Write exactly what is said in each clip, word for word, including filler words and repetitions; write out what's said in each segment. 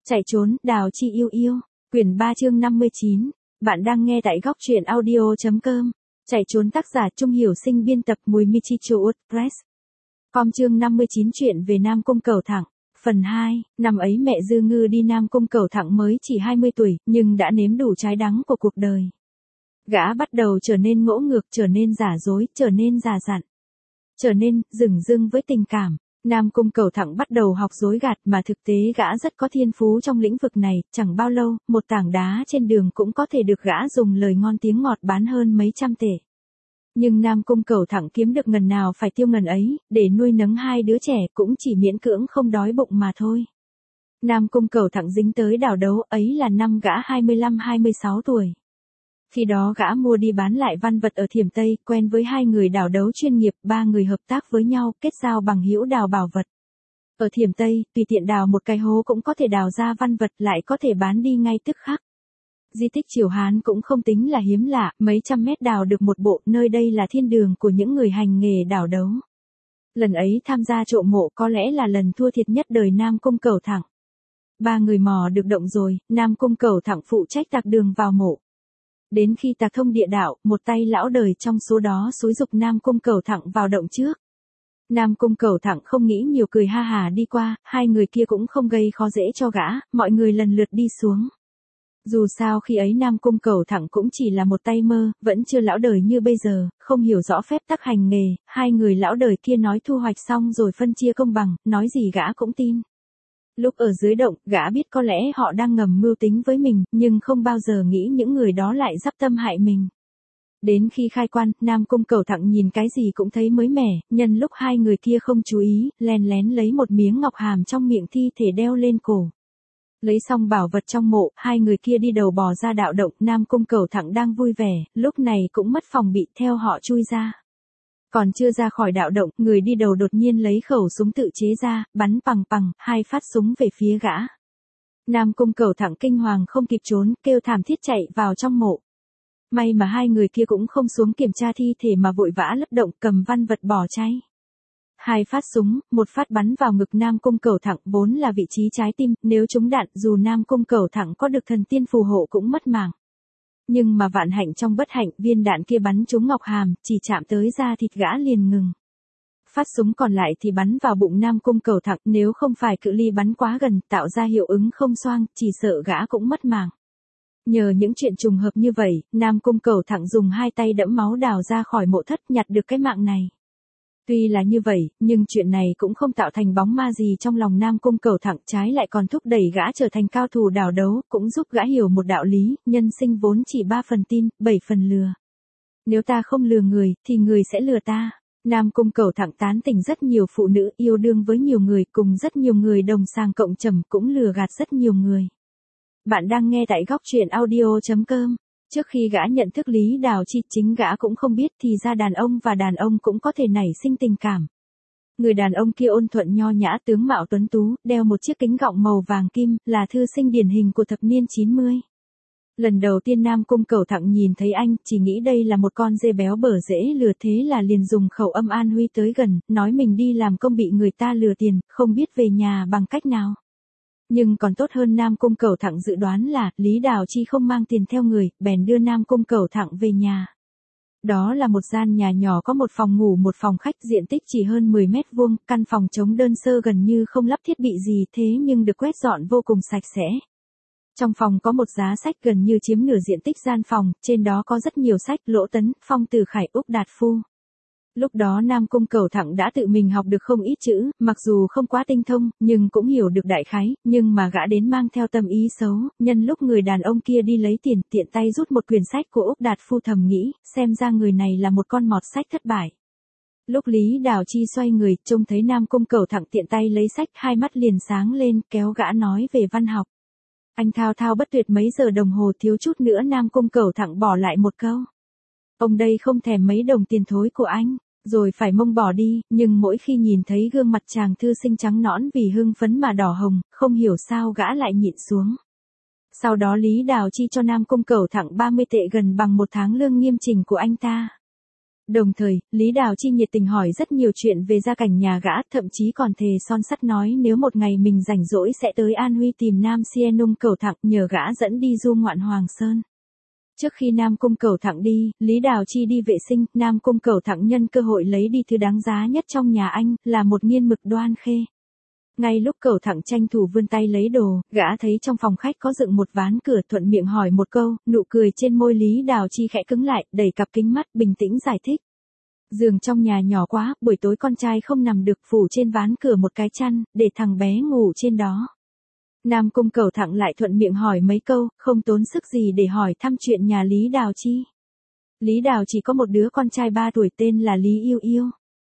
Chạy trốn, Đào Chi yêu yêu. Quyển ba chương năm mươi chín. Bạn đang nghe tại góc truyện audio chấm com. Chạy trốn tác giả Trung Hiểu Sinh, biên tập Mùi Michicho Press. Com chương năm mươi chín, chuyện về Nam Cung Cẩu Thẳng. Phần hai. Năm ấy mẹ Dư Ngư đi Nam Cung Cẩu Thẳng mới chỉ hai mươi tuổi, nhưng đã nếm đủ trái đắng của cuộc đời. Gã bắt đầu trở nên ngỗ ngược, trở nên giả dối, trở nên già dặn, trở nên dửng dưng với tình cảm. Nam Cung Cẩu Thẳng bắt đầu học dối gạt, mà thực tế gã rất có thiên phú trong lĩnh vực này. Chẳng bao lâu, một tảng đá trên đường cũng có thể được gã dùng lời ngon tiếng ngọt bán hơn mấy trăm tệ. Nhưng Nam Cung Cẩu Thẳng kiếm được ngần nào phải tiêu ngần ấy, để nuôi nấng hai đứa trẻ cũng chỉ miễn cưỡng không đói bụng mà thôi. Nam Cung Cẩu Thẳng dính tới đào đấu ấy là năm gã hai mươi lăm hai mươi sáu tuổi. Khi đó gã mua đi bán lại văn vật ở Thiểm Tây, quen với hai người đào đấu chuyên nghiệp, ba người hợp tác với nhau, kết giao bằng hữu đào bảo vật. Ở Thiểm Tây, tùy tiện đào một cái hố cũng có thể đào ra văn vật, lại có thể bán đi ngay tức khắc. Di tích Triều Hán cũng không tính là hiếm lạ, mấy trăm mét đào được một bộ, nơi đây là thiên đường của những người hành nghề đào đấu. Lần ấy tham gia trộm mộ có lẽ là lần thua thiệt nhất đời Nam Cung Cẩu Thẳng. Ba người mò được động rồi, Nam Cung Cẩu Thẳng phụ trách tạc đường vào mộ. Đến khi tạc thông địa đạo, một tay lão đời trong số đó xúi giục Nam Cung Cẩu Thẳng vào động trước. Nam Cung Cẩu Thẳng không nghĩ nhiều, cười ha hà đi qua, hai người kia cũng không gây khó dễ cho gã, mọi người lần lượt đi xuống. Dù sao khi ấy Nam Cung Cẩu Thẳng cũng chỉ là một tay mơ, vẫn chưa lão đời như bây giờ, không hiểu rõ phép tắc hành nghề. Hai người lão đời kia nói thu hoạch xong rồi phân chia công bằng, nói gì gã cũng tin. Lúc ở dưới động, gã biết có lẽ họ đang ngầm mưu tính với mình, nhưng không bao giờ nghĩ những người đó lại dắp tâm hại mình. Đến khi khai quan, Nam Cung Cẩu Thẳng nhìn cái gì cũng thấy mới mẻ, nhân lúc hai người kia không chú ý, len lén lấy một miếng ngọc hàm trong miệng thi thể đeo lên cổ. Lấy xong bảo vật trong mộ, hai người kia đi đầu bò ra đạo động. Nam Cung Cẩu Thẳng đang vui vẻ, lúc này cũng mất phòng bị, theo họ chui ra. Còn chưa ra khỏi đạo động, người đi đầu đột nhiên lấy khẩu súng tự chế ra, bắn pằng pằng, hai phát súng về phía gã. Nam Cung Cẩu Thẳng kinh hoàng không kịp trốn, kêu thảm thiết chạy vào trong mộ. May mà hai người kia cũng không xuống kiểm tra thi thể mà vội vã lấp động, cầm văn vật bỏ cháy. Hai phát súng, một phát bắn vào ngực Nam Cung Cẩu Thẳng, vốn là vị trí trái tim, nếu trúng đạn, dù Nam Cung Cẩu Thẳng có được thần tiên phù hộ cũng mất mạng. Nhưng mà vạn hạnh trong bất hạnh, viên đạn kia bắn trúng ngọc hàm, chỉ chạm tới da thịt gã liền ngừng. Phát súng còn lại thì bắn vào bụng Nam Cung Cẩu Thẳng, nếu không phải cự ly bắn quá gần, tạo ra hiệu ứng không xoang, chỉ sợ gã cũng mất mạng. Nhờ những chuyện trùng hợp như vậy, Nam Cung Cẩu Thẳng dùng hai tay đẫm máu đào ra khỏi mộ thất, nhặt được cái mạng này. Tuy là như vậy, nhưng chuyện này cũng không tạo thành bóng ma gì trong lòng Nam Cung Cẩu Thẳng, trái lại còn thúc đẩy gã trở thành cao thủ đào đấu, cũng giúp gã hiểu một đạo lý, nhân sinh vốn chỉ ba phần tin, bảy phần lừa. Nếu ta không lừa người, thì người sẽ lừa ta. Nam Cung Cẩu Thẳng tán tỉnh rất nhiều phụ nữ, yêu đương với nhiều người, cùng rất nhiều người đồng sang cộng trầm, cũng lừa gạt rất nhiều người. Bạn đang nghe tại góc truyện audio chấm com. Trước khi gã nhận thức Lý Đào Chi, chính gã cũng không biết thì ra đàn ông và đàn ông cũng có thể nảy sinh tình cảm. Người đàn ông kia ôn thuận nho nhã, tướng mạo tuấn tú, đeo một chiếc kính gọng màu vàng kim, là thư sinh điển hình của thập niên chín mươi. Lần đầu tiên Nam Cung Cẩu Thẳng nhìn thấy anh, chỉ nghĩ đây là một con dê béo bở dễ lừa, thế là liền dùng khẩu âm an huy tới gần, nói mình đi làm công bị người ta lừa tiền, không biết về nhà bằng cách nào. Nhưng còn tốt hơn Nam Cung Cẩu Thẳng dự đoán là, Lý Đào Chi không mang tiền theo người, bèn đưa Nam Cung Cẩu Thẳng về nhà. Đó là một gian nhà nhỏ có một phòng ngủ một phòng khách, diện tích chỉ hơn mười mét vuông, căn phòng trống đơn sơ gần như không lắp thiết bị gì, thế nhưng được quét dọn vô cùng sạch sẽ. Trong phòng có một giá sách gần như chiếm nửa diện tích gian phòng, trên đó có rất nhiều sách, Lỗ Tấn, Phong Tử Khải, Úc Đạt Phu. Lúc đó Nam Cung Cẩu Thẳng đã tự mình học được không ít chữ, mặc dù không quá tinh thông, nhưng cũng hiểu được đại khái, nhưng mà gã đến mang theo tâm ý xấu, nhân lúc người đàn ông kia đi lấy tiền, tiện tay rút một quyển sách của Úc Đạt Phu, thầm nghĩ, xem ra người này là một con mọt sách thất bại. Lúc Lý Đào Chi xoay người, trông thấy Nam Cung Cẩu Thẳng tiện tay lấy sách, hai mắt liền sáng lên, kéo gã nói về văn học. Anh thao thao bất tuyệt mấy giờ đồng hồ, thiếu chút nữa Nam Cung Cẩu Thẳng bỏ lại một câu. Ông đây không thèm mấy đồng tiền thối của anh. Rồi phải mông bỏ đi, nhưng mỗi khi nhìn thấy gương mặt chàng thư sinh trắng nõn vì hưng phấn mà đỏ hồng, không hiểu sao gã lại nhịn xuống. Sau đó Lý Đào Chi cho Nam Cung Cẩu Thẳng ba mươi tệ, gần bằng một tháng lương nghiêm chỉnh của anh ta. Đồng thời, Lý Đào Chi nhiệt tình hỏi rất nhiều chuyện về gia cảnh nhà gã, thậm chí còn thề son sắt nói nếu một ngày mình rảnh rỗi sẽ tới An Huy tìm Nam Siêng Cẩu Thẳng nhờ gã dẫn đi du ngoạn Hoàng Sơn. Trước khi Nam Cung Cẩu Thẳng đi, Lý Đào Chi đi vệ sinh, Nam Cung Cẩu Thẳng nhân cơ hội lấy đi thứ đáng giá nhất trong nhà anh, là một nghiên mực đoan khê. Ngay lúc Cẩu Thẳng tranh thủ vươn tay lấy đồ, gã thấy trong phòng khách có dựng một ván cửa, thuận miệng hỏi một câu, nụ cười trên môi Lý Đào Chi khẽ cứng lại, đẩy cặp kính mắt, bình tĩnh giải thích. Giường trong nhà nhỏ quá, buổi tối con trai không nằm được, phủ trên ván cửa một cái chăn, để thằng bé ngủ trên đó. Nam Cung Cẩu Thẳng lại thuận miệng hỏi mấy câu, không tốn sức gì để hỏi thăm chuyện nhà Lý Đào Chi. Lý Đào chỉ có một đứa con trai ba tuổi tên là Lý Yêu Yêu.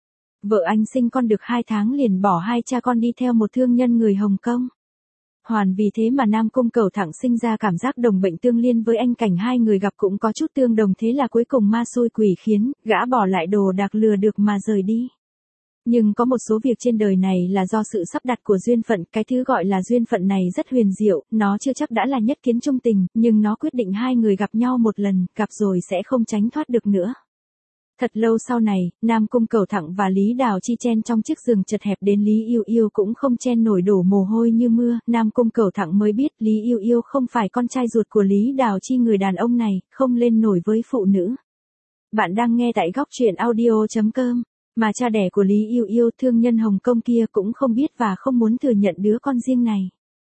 Vợ anh sinh con được hai tháng liền bỏ hai cha con đi theo một thương nhân người Hồng Kông. Hoàn vì thế mà Nam Cung Cẩu Thẳng sinh ra cảm giác đồng bệnh tương liên với anh, cảnh hai người gặp cũng có chút tương đồng, thế là cuối cùng ma xui quỷ khiến, gã bỏ lại đồ đạc lừa được mà rời đi. Nhưng có một số việc trên đời này là do sự sắp đặt của duyên phận, cái thứ gọi là duyên phận này rất huyền diệu, nó chưa chắc đã là nhất kiến chung tình, nhưng nó quyết định hai người gặp nhau một lần, gặp rồi sẽ không tránh thoát được nữa. Thật lâu sau này, Nam Cung Cẩu Thẳng và Lý Đào Chi chen trong chiếc giường chật hẹp đến Lý Yêu Yêu cũng không chen nổi, đổ mồ hôi như mưa, Nam Cung Cẩu Thẳng mới biết Lý Yêu Yêu không phải con trai ruột của Lý Đào Chi, người đàn ông này không lên nổi với phụ nữ. Bạn đang nghe tại góc truyện audio chấm com, mà cha đẻ của Lý Yêu Yêu, thương nhân Hồng Kông kia cũng không biết và không muốn thừa nhận đứa con riêng này.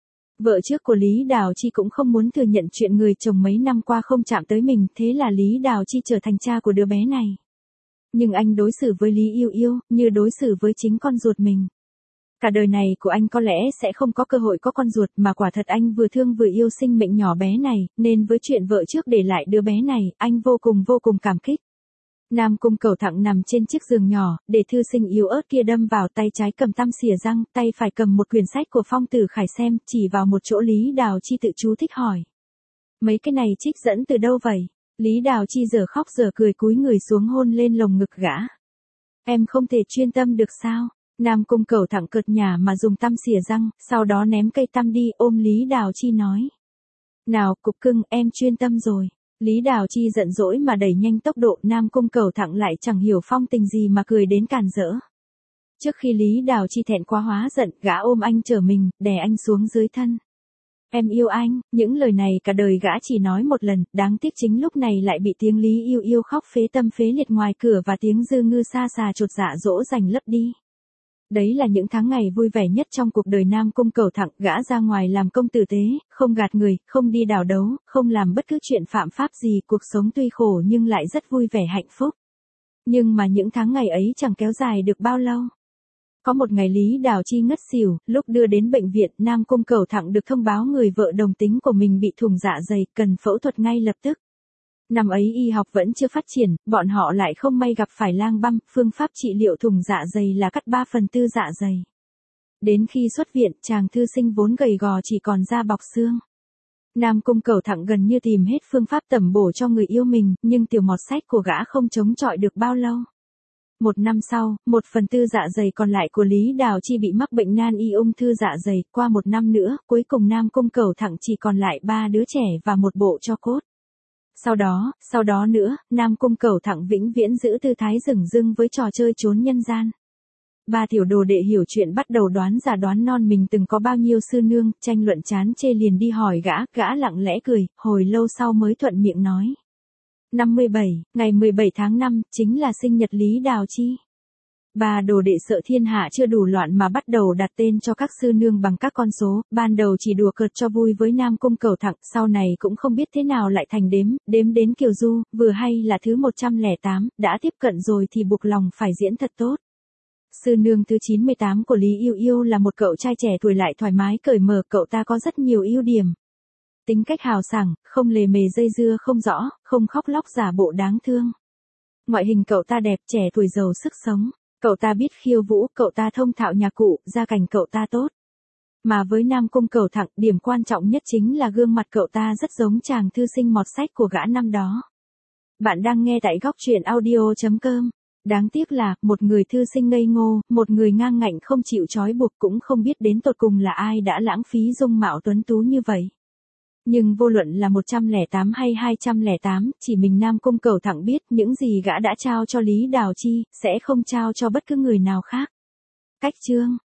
Vợ trước của Lý Đào Chi cũng không muốn thừa nhận chuyện người chồng mấy năm qua không chạm tới mình, thế là Lý Đào Chi trở thành cha của đứa bé này. Nhưng anh đối xử với Lý Yêu Yêu như đối xử với chính con ruột mình. Cả đời này của anh có lẽ sẽ không có cơ hội có con ruột, mà quả thật anh vừa thương vừa yêu sinh mệnh nhỏ bé này, nên với chuyện vợ trước để lại đứa bé này, anh vô cùng vô cùng cảm kích. Nam Cung Cẩu Thẳng nằm trên chiếc giường nhỏ, để thư sinh yếu ớt kia đâm vào, tay trái cầm tăm xỉa răng, tay phải cầm một quyển sách của Phong Tử Khải xem, chỉ vào một chỗ Lý Đào Chi tự chú thích hỏi. Mấy cái này trích dẫn từ đâu vậy? Lý Đào Chi giờ khóc giờ cười cúi người xuống hôn lên lồng ngực gã. Em không thể chuyên tâm được sao? Nam Cung Cẩu Thẳng cợt nhả mà dùng tăm xỉa răng, sau đó ném cây tăm đi, ôm Lý Đào Chi nói. Nào, cục cưng, em chuyên tâm rồi. Lý Đào Chi giận dỗi mà đẩy nhanh tốc độ, Nam Cung Cẩu Thẳng lại chẳng hiểu phong tình gì mà cười đến càn rỡ. Trước khi Lý Đào Chi thẹn quá hóa giận, gã ôm anh chở mình, đè anh xuống dưới thân. Em yêu anh, những lời này cả đời gã chỉ nói một lần, đáng tiếc chính lúc này lại bị tiếng Lý Yêu Yêu khóc phế tâm phế liệt ngoài cửa và tiếng dư ngư xa xà chột dạ dỗ dành lấp đi. Đấy là những tháng ngày vui vẻ nhất trong cuộc đời Nam Cung Cẩu Thẳng, gã ra ngoài làm công tử tế, không gạt người, không đi đào đấu, không làm bất cứ chuyện phạm pháp gì, cuộc sống tuy khổ nhưng lại rất vui vẻ hạnh phúc. Nhưng mà những tháng ngày ấy chẳng kéo dài được bao lâu. Có một ngày Lý Đào Chi ngất xỉu, lúc đưa đến bệnh viện, Nam Cung Cẩu Thẳng được thông báo người vợ đồng tính của mình bị thủng dạ dày, cần phẫu thuật ngay lập tức. Năm ấy y học vẫn chưa phát triển, bọn họ lại không may gặp phải lang băm, phương pháp trị liệu thủng dạ dày là cắt ba phần tư dạ dày. Đến khi xuất viện, chàng thư sinh vốn gầy gò chỉ còn da bọc xương. Nam Cung Cẩu Thẳng gần như tìm hết phương pháp tẩm bổ cho người yêu mình, nhưng tiểu mọt sách của gã không chống chọi được bao lâu. Một năm sau, một phần tư dạ dày còn lại của Lý Đào Chi bị mắc bệnh nan y ung thư dạ dày, qua một năm nữa, cuối cùng Nam Cung Cẩu Thẳng chỉ còn lại ba đứa trẻ và một bộ tro cốt. Sau đó, sau đó nữa, Nam Cung Cẩu Thẳng vĩnh viễn giữ tư thái dửng dưng với trò chơi trốn nhân gian. Ba tiểu đồ đệ hiểu chuyện bắt đầu đoán già đoán non mình từng có bao nhiêu sư nương, tranh luận chán chê liền đi hỏi gã, gã lặng lẽ cười, hồi lâu sau mới thuận miệng nói. Năm mươi bảy, ngày mười bảy tháng năm, chính là sinh nhật Lý Đào Chi. Ba đồ đệ sợ thiên hạ chưa đủ loạn mà bắt đầu đặt tên cho các sư nương bằng các con số, ban đầu chỉ đùa cợt cho vui với Nam Cung Cẩu Thẳng, sau này cũng không biết thế nào lại thành đếm, đếm đến Kiều Du, vừa hay là thứ một trăm lẻ tám, đã tiếp cận rồi thì buộc lòng phải diễn thật tốt. Sư nương thứ chín mươi tám của Lý Yêu Yêu là một cậu trai trẻ tuổi lại thoải mái cởi mở, cậu ta có rất nhiều ưu điểm. Tính cách hào sảng, không lề mề dây dưa không rõ, không khóc lóc giả bộ đáng thương. Ngoại hình cậu ta đẹp, trẻ tuổi giàu sức sống. Cậu ta biết khiêu vũ, cậu ta thông thạo nhạc cụ, gia cảnh cậu ta tốt. Mà với Nam Cung Cẩu Thẳng, điểm quan trọng nhất chính là gương mặt cậu ta rất giống chàng thư sinh mọt sách của gã năm đó. Bạn đang nghe tại góc truyện audio chấm com. Đáng tiếc là, một người thư sinh ngây ngô, một người ngang ngạnh không chịu trói buộc, cũng không biết đến tột cùng là ai đã lãng phí dung mạo tuấn tú như vậy. Nhưng vô luận là một trăm lẻ tám hay hai trăm lẻ tám, chỉ mình Nam Cung Cẩu Thẳng biết những gì gã đã trao cho Lý Đào Chi, sẽ không trao cho bất cứ người nào khác. Cách chương